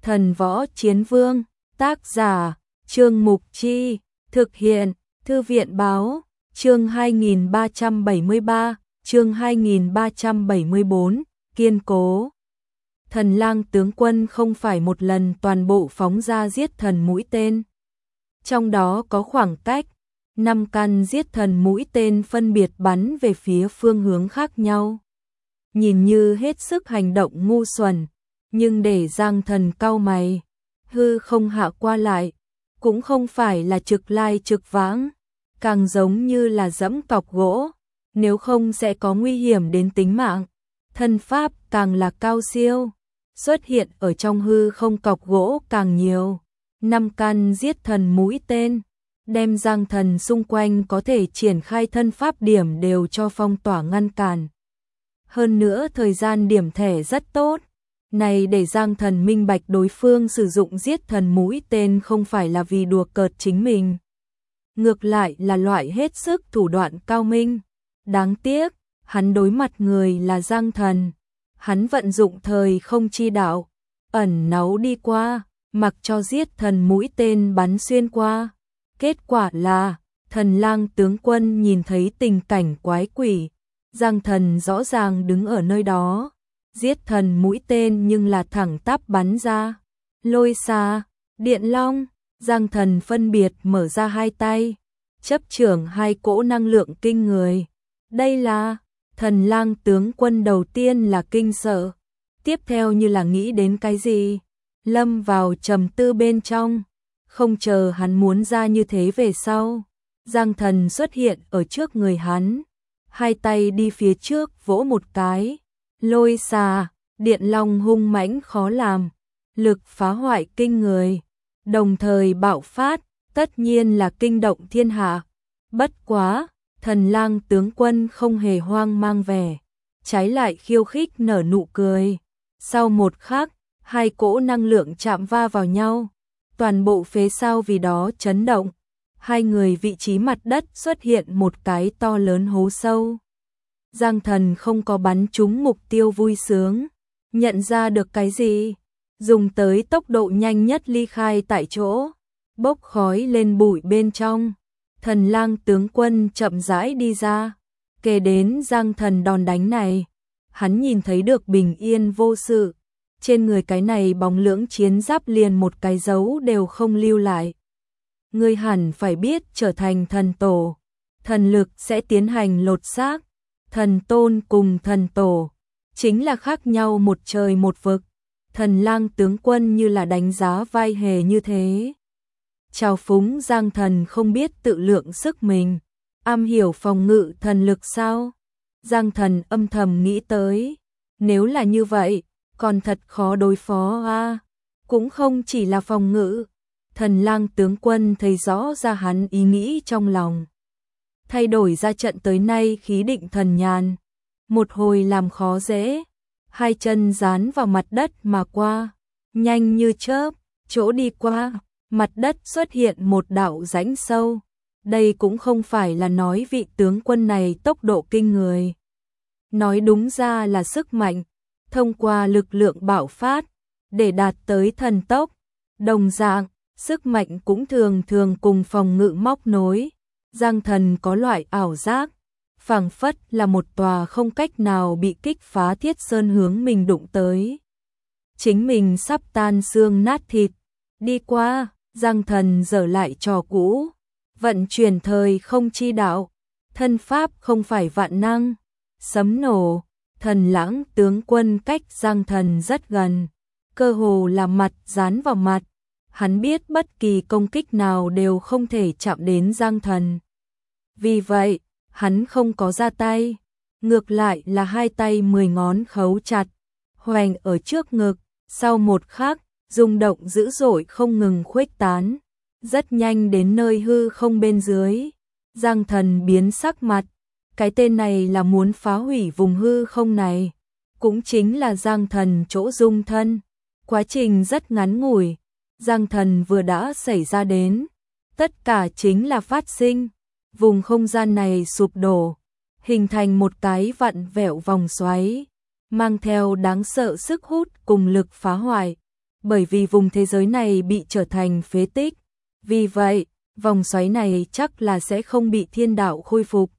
Thần Võ Chiến Vương, tác giả, Trương Mục Chi, thực hiện, Thư viện Báo, chương 2373, chương 2374, kiên cố. Thần Lang tướng quân không phải một lần toàn bộ phóng ra giết thần mũi tên. Trong đó có khoảng cách, 5 căn giết thần mũi tên phân biệt bắn về phía phương hướng khác nhau. Nhìn như hết sức hành động ngu xuẩn, nhưng để Giang Thần cau mày, hư không hạ qua lại, cũng không phải là trực lai trực vãng, càng giống như là dẫm cọc gỗ, nếu không sẽ có nguy hiểm đến tính mạng. Thân pháp càng là cao siêu, xuất hiện ở trong hư không cọc gỗ càng nhiều. 5 căn giết thần mũi tên, đem Giang Thần xung quanh có thể triển khai thân pháp điểm đều cho phong tỏa ngăn cản. Hơn nữa thời gian điểm thẻ rất tốt, này để Giang Thần minh bạch đối phương sử dụng giết thần mũi tên không phải là vì đùa cợt chính mình. Ngược lại là loại hết sức thủ đoạn cao minh. Đáng tiếc, hắn đối mặt người là Giang Thần. Hắn vận dụng thời không chi đạo, ẩn náu đi qua, mặc cho giết thần mũi tên bắn xuyên qua. Kết quả là, Thần Lang tướng quân nhìn thấy tình cảnh quái quỷ. Giang Thần rõ ràng đứng ở nơi đó, giết thần mũi tên nhưng là thẳng tắp bắn ra. Lôi xà, điện long, Giang Thần phân biệt mở ra hai tay, chấp chưởng hai cỗ năng lượng kinh người. Đây là, Thần Lang tướng quân đầu tiên là kinh sợ, tiếp theo như là nghĩ đến cái gì, lâm vào trầm tư bên trong, không chờ hắn muốn ra như thế về sau. Giang Thần xuất hiện ở trước người hắn, hai tay đi phía trước vỗ một cái, lôi xà, điện long hung mãnh khó làm, lực phá hoại kinh người, đồng thời bạo phát, tất nhiên là kinh động thiên hạ. Bất quá, Thần Lang tướng quân không hề hoang mang vẻ, trái lại khiêu khích nở nụ cười. Sau một khắc, hai cỗ năng lượng chạm va vào nhau, toàn bộ phía sau vì đó chấn động. Hai người vị trí mặt đất xuất hiện một cái to lớn hố sâu. Giang Thần không có bắn trúng mục tiêu vui sướng, nhận ra được cái gì, dùng tới tốc độ nhanh nhất ly khai tại chỗ, bốc khói lên bụi bên trong. Thần Lang tướng quân chậm rãi đi ra, kề đến Giang Thần đòn đánh này, hắn nhìn thấy được bình yên vô sự, trên người cái này bóng lưỡng chiến giáp liền một cái dấu đều không lưu lại. Ngươi hẳn phải biết trở thành thần tổ, thần lực sẽ tiến hành lột xác, thần tôn cùng thần tổ, chính là khác nhau một trời một vực. Thần Lang tướng quân như là đánh giá vai hề như thế. Trào phúng Giang Thần không biết tự lượng sức mình, am hiểu phòng ngự thần lực sao? Giang Thần âm thầm nghĩ tới, nếu là như vậy, còn thật khó đối phó a. Cũng không chỉ là phòng ngự. Thần Lang tướng quân thấy rõ ra hắn ý nghĩ trong lòng, thay đổi ra trận tới nay khí định thần nhàn, một hồi làm khó dễ, hai chân dán vào mặt đất mà qua, nhanh như chớp, chỗ đi qua, mặt đất xuất hiện một đạo rãnh sâu. Đây cũng không phải là nói vị tướng quân này tốc độ kinh người, nói đúng ra là sức mạnh, thông qua lực lượng bạo phát, để đạt tới thần tốc. Đồng dạng, sức mạnh cũng thường thường cùng phòng ngự móc nối. Giang Thần có loại ảo giác, phảng phất là một tòa không cách nào bị kích phá thiết sơn hướng mình đụng tới. Chính mình sắp tan xương nát thịt. Đi qua, Giang Thần dở lại trò cũ, vận chuyển thời không chi đạo, thân pháp không phải vạn năng. Sấm nổ, Thần Lang tướng quân cách Giang Thần rất gần, cơ hồ là mặt dán vào mặt. Hắn biết bất kỳ công kích nào đều không thể chạm đến Giang Thần. Vì vậy, hắn không có ra tay, ngược lại là hai tay 10 ngón khấu chặt, hoành ở trước ngực, sau một khắc, rung động dữ dội không ngừng khuếch tán, rất nhanh đến nơi hư không bên dưới. Giang Thần biến sắc mặt, cái tên này là muốn phá hủy vùng hư không này, cũng chính là Giang Thần chỗ dung thân. Quá trình rất ngắn ngủi, Giang Thần vừa đã xảy ra đến, tất cả chính là phát sinh, vùng không gian này sụp đổ, hình thành một cái vặn vẹo vòng xoáy, mang theo đáng sợ sức hút cùng lực phá hoại, bởi vì vùng thế giới này bị trở thành phế tích. Vì vậy, vòng xoáy này chắc là sẽ không bị thiên đạo khôi phục.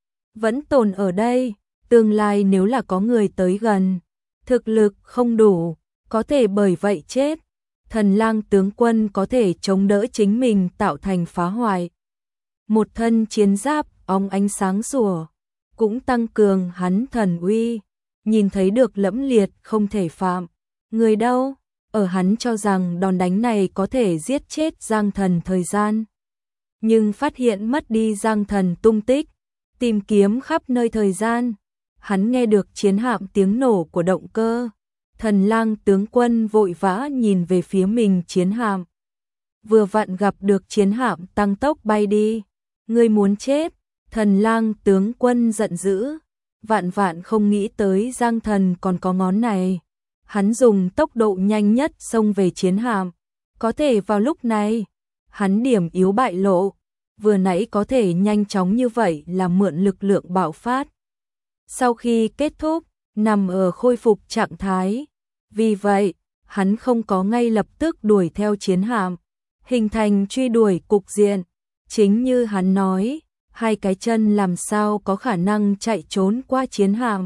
Vẫn tồn ở đây, tương lai nếu là có người tới gần, thực lực không đủ, có thể bởi vậy chết. Thần Lang tướng quân có thể chống đỡ chính mình tạo thành phá hoại. Một thân chiến giáp óng ánh sáng sủa, cũng tăng cường hắn thần uy, nhìn thấy được lẫm liệt không thể phạm. Người đâu? Ở hắn cho rằng đòn đánh này có thể giết chết Giang Thần thời gian. Nhưng phát hiện mất đi Giang Thần tung tích, tìm kiếm khắp nơi thời gian. Hắn nghe được chiến hạm tiếng nổ của động cơ. Thần Lang tướng quân vội vã nhìn về phía mình chiến hạm. Vừa vặn gặp được chiến hạm tăng tốc bay đi. Ngươi muốn chết? Thần Lang tướng quân giận dữ. Vạn vạn không nghĩ tới Giang Thần còn có ngón này. Hắn dùng tốc độ nhanh nhất xông về chiến hạm. Có thể vào lúc này, hắn điểm yếu bại lộ. Vừa nãy có thể nhanh chóng như vậy là mượn lực lượng bạo phát. Sau khi kết thúc, nằm ở khôi phục trạng thái. Vì vậy, hắn không có ngay lập tức đuổi theo chiến hạm, hình thành truy đuổi cục diện. Chính như hắn nói, hai cái chân làm sao có khả năng chạy trốn qua chiến hạm.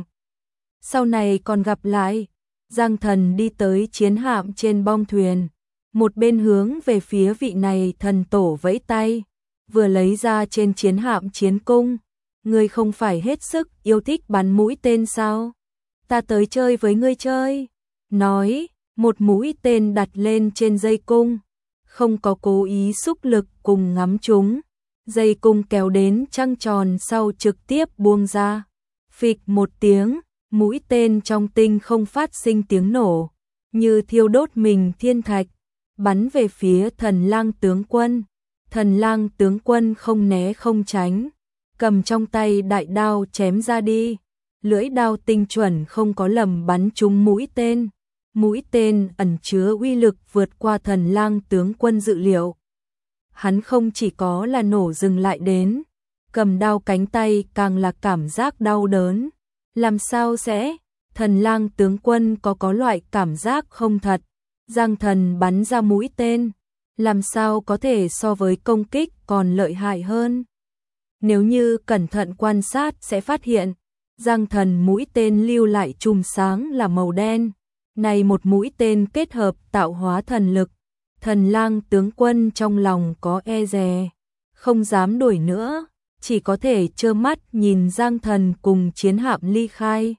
Sau này còn gặp lại, Giang Thần đi tới chiến hạm trên bong thuyền, một bên hướng về phía vị này thần tổ vẫy tay, vừa lấy ra trên chiến hạm chiến cung. Ngươi không phải hết sức yêu thích bắn mũi tên sao? Ta tới chơi với ngươi chơi. Nói, một mũi tên đặt lên trên dây cung, không có cố ý xúc lực cùng ngắm chúng. Dây cung kéo đến trăng tròn sau trực tiếp buông ra. Phịch một tiếng, mũi tên trong tinh không phát sinh tiếng nổ, như thiêu đốt mình thiên thạch, bắn về phía Thần Lang tướng quân. Thần Lang tướng quân không né không tránh, cầm trong tay đại đao chém ra đi. Lưỡi đao tinh chuẩn không có lầm bắn trúng mũi tên. Mũi tên ẩn chứa uy lực vượt qua Thần Lang tướng quân dự liệu. Hắn không chỉ có là nổ dừng lại đến, cầm đao cánh tay càng là cảm giác đau đớn. Làm sao sẽ? Thần Lang tướng quân có loại cảm giác không thật. Giang Thần bắn ra mũi tên, làm sao có thể so với công kích còn lợi hại hơn? Nếu như cẩn thận quan sát sẽ phát hiện, Giang Thần mũi tên lưu lại chùm sáng là màu đen. Này một mũi tên kết hợp tạo hóa thần lực. Thần Lang tướng quân trong lòng có e dè, không dám đuổi nữa, chỉ có thể trơ mắt nhìn Giang Thần cùng chiến hạm ly khai.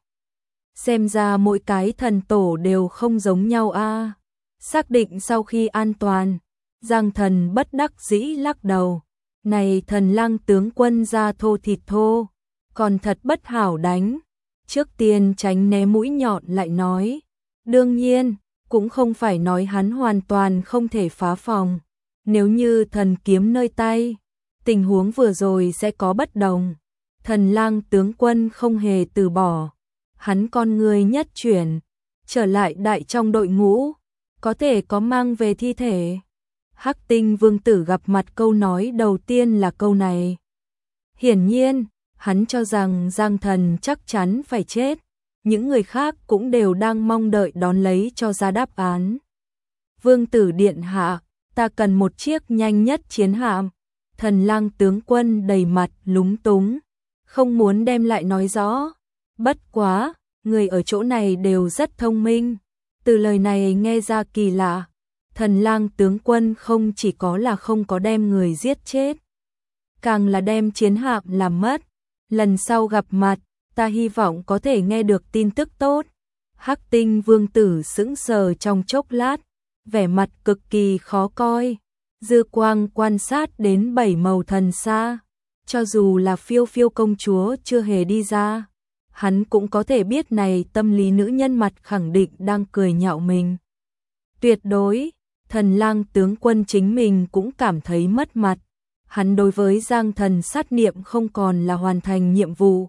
Xem ra mỗi cái thần tổ đều không giống nhau a. Xác định sau khi an toàn, Giang Thần bất đắc dĩ lắc đầu. Này Thần Lang tướng quân da thô thịt thô, còn thật bất hảo đánh. Trước tiên tránh né mũi nhọn lại nói. Đương nhiên, cũng không phải nói hắn hoàn toàn không thể phá phòng. Nếu như thần kiếm nơi tay, tình huống vừa rồi sẽ có bất đồng. Thần Lang tướng quân không hề từ bỏ. Hắn con người nhất chuyển, trở lại đại trong đội ngũ, có thể có mang về thi thể. Hắc Tinh Vương tử gặp mặt câu nói đầu tiên là câu này. Hiển nhiên, hắn cho rằng Giang Thần chắc chắn phải chết. Những người khác cũng đều đang mong đợi đón lấy cho ra đáp án. Vương tử điện hạ, ta cần một chiếc nhanh nhất chiến hạm. Thần Lang tướng quân đầy mặt lúng túng, không muốn đem lại nói rõ. Bất quá, người ở chỗ này đều rất thông minh. Từ lời này nghe ra kỳ lạ. Thần Lang tướng quân không chỉ có là không có đem người giết chết, càng là đem chiến hạm làm mất. Lần sau gặp mặt, ta hy vọng có thể nghe được tin tức tốt. Hắc Tinh Vương tử sững sờ trong chốc lát, vẻ mặt cực kỳ khó coi. Dư quang quan sát đến 7 màu thần xa, cho dù là Phiêu Phiêu công chúa chưa hề đi ra, hắn cũng có thể biết này tâm lý nữ nhân mặt khẳng định đang cười nhạo mình. Tuyệt đối, Thần Lang tướng quân chính mình cũng cảm thấy mất mặt. Hắn đối với Giang Thần sát niệm không còn là hoàn thành nhiệm vụ,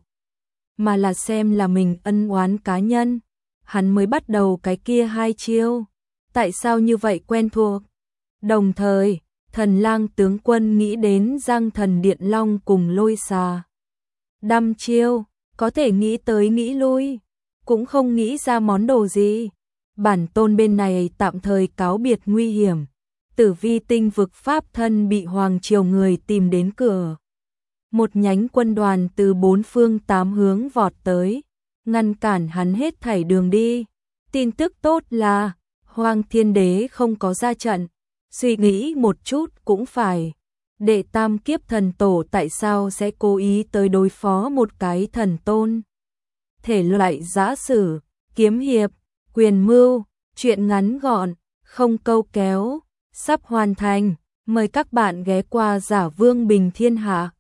mà là xem là mình ân oán cá nhân. Hắn mới bắt đầu cái kia 2 chiêu, tại sao như vậy quen thuộc? Đồng thời, Thần Lang tướng quân nghĩ đến Giang Thần Điện Long cùng Lôi Xà. Đăm chiêu, có thể nghĩ tới nghĩ lui, cũng không nghĩ ra món đồ gì. bản tôn bên này tạm thời cáo biệt nguy hiểm. Tử Vi tinh vực pháp thân bị hoàng triều người tìm đến cửa. Một nhánh quân đoàn từ bốn phương tám hướng vọt tới, ngăn cản hắn hết thảy đường đi. Tin tức tốt là Hoàng Thiên Đế không có ra trận, suy nghĩ một chút cũng phải. Đệ tam kiếp thần tổ tại sao sẽ cố ý tới đối phó một cái thần tôn? Thể loại giã sử, kiếm hiệp, quyền mưu, truyện ngắn gọn, không câu kéo, sắp hoàn thành. Mời các bạn ghé qua Giả Vương Bình Thiên Hạ.